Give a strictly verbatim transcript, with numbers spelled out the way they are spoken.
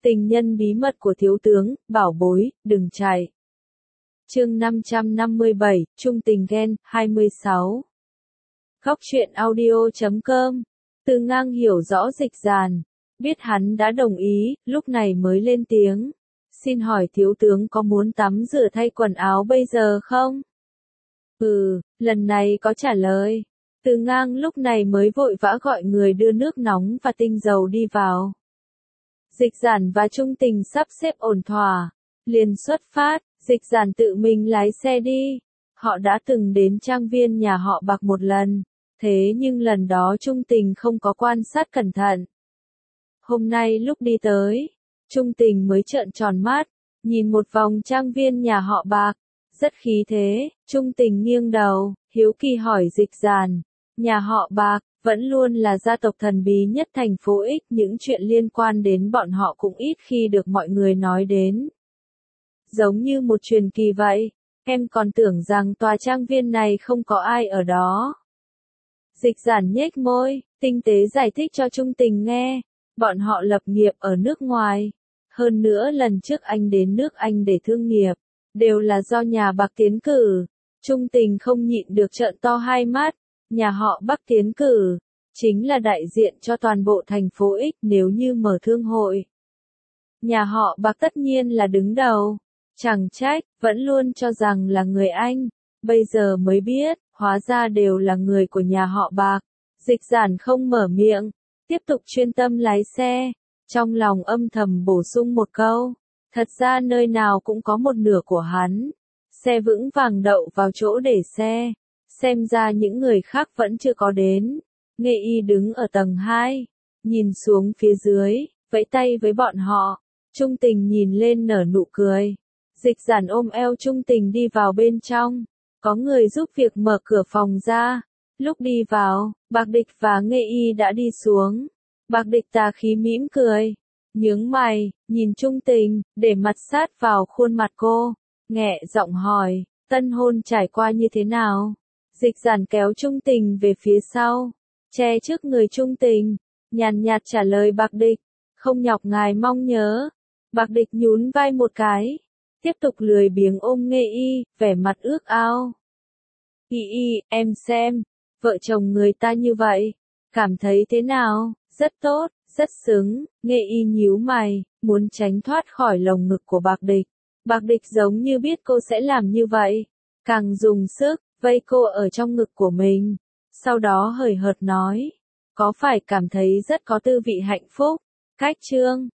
Tình nhân bí mật của thiếu tướng, bảo bối, đừng chạy. Chương năm trăm năm mươi bảy, Trung tình ghen, hai mươi sáu. Góc truyện audio chấm com. Từ Ngang hiểu rõ Dịch Dàn, biết hắn đã đồng ý, lúc này mới lên tiếng. Xin hỏi thiếu tướng có muốn tắm rửa thay quần áo bây giờ không? Ừ, lần này có trả lời. Từ Ngang lúc này mới vội vã gọi người đưa nước nóng và tinh dầu đi vào. Dịch Dàn và Trung tình sắp xếp ổn thỏa, liền xuất phát. Dịch Dàn tự mình lái xe đi. Họ đã từng đến trang viên nhà họ Bạc một lần, thế nhưng lần đó Trung tình không có quan sát cẩn thận. Hôm nay lúc đi tới, Trung tình mới trợn tròn mắt, nhìn một vòng trang viên nhà họ Bạc, rất khí thế. Trung tình nghiêng đầu, hiếu kỳ hỏi Dịch Dàn, nhà họ Bạc vẫn luôn là gia tộc thần bí nhất thành phố X, những chuyện liên quan đến bọn họ cũng ít khi được mọi người nói đến. Giống như một truyền kỳ vậy, em còn tưởng rằng tòa trang viên này không có ai ở đó. Dịch Dàn nhếch môi, tinh tế giải thích cho Trung tình nghe, bọn họ lập nghiệp ở nước ngoài. Hơn nữa lần trước anh đến nước Anh để thương nghiệp, đều là do nhà Bạc tiến cử. Trung tình không nhịn được trợn to hai mắt, nhà họ Bạc tiến cử, chính là đại diện cho toàn bộ thành phố X nếu như mở thương hội. Nhà họ Bạc tất nhiên là đứng đầu. Chẳng trách, vẫn luôn cho rằng là người Anh, bây giờ mới biết, hóa ra đều là người của nhà họ Bạc. Dịch Dàn không mở miệng, tiếp tục chuyên tâm lái xe, trong lòng âm thầm bổ sung một câu, thật ra nơi nào cũng có một nửa của hắn. Xe vững vàng đậu vào chỗ để xe, xem ra những người khác vẫn chưa có đến. Nghệ Y đứng ở tầng hai, nhìn xuống phía dưới, vẫy tay với bọn họ. Trung tình nhìn lên nở nụ cười. Dịch Dàn ôm eo Trung tình đi vào bên trong, có người giúp việc mở cửa phòng ra. Lúc đi vào, Bạc Địch và Nghệ Y đã đi xuống. Bạc Địch tà khí mỉm cười, nhướng mày, nhìn Trung tình, để mặt sát vào khuôn mặt cô, nghẹ giọng hỏi, tân hôn trải qua như thế nào? Dịch Dàn kéo Trung tình về phía sau, che trước người Trung tình, nhàn nhạt trả lời Bạc Địch, không nhọc ngài mong nhớ. Bạc Địch nhún vai một cái, tiếp tục lười biếng ôm Nghệ Y, vẻ mặt ước ao. Y Y, em xem, vợ chồng người ta như vậy, cảm thấy thế nào? Rất tốt, rất xứng. Nghệ Y nhíu mày, muốn tránh thoát khỏi lồng ngực của Bạc Địch. Bạc Địch giống như biết cô sẽ làm như vậy, càng dùng sức, vây cô ở trong ngực của mình. Sau đó hời hợt nói, có phải cảm thấy rất có tư vị hạnh phúc? Cách chương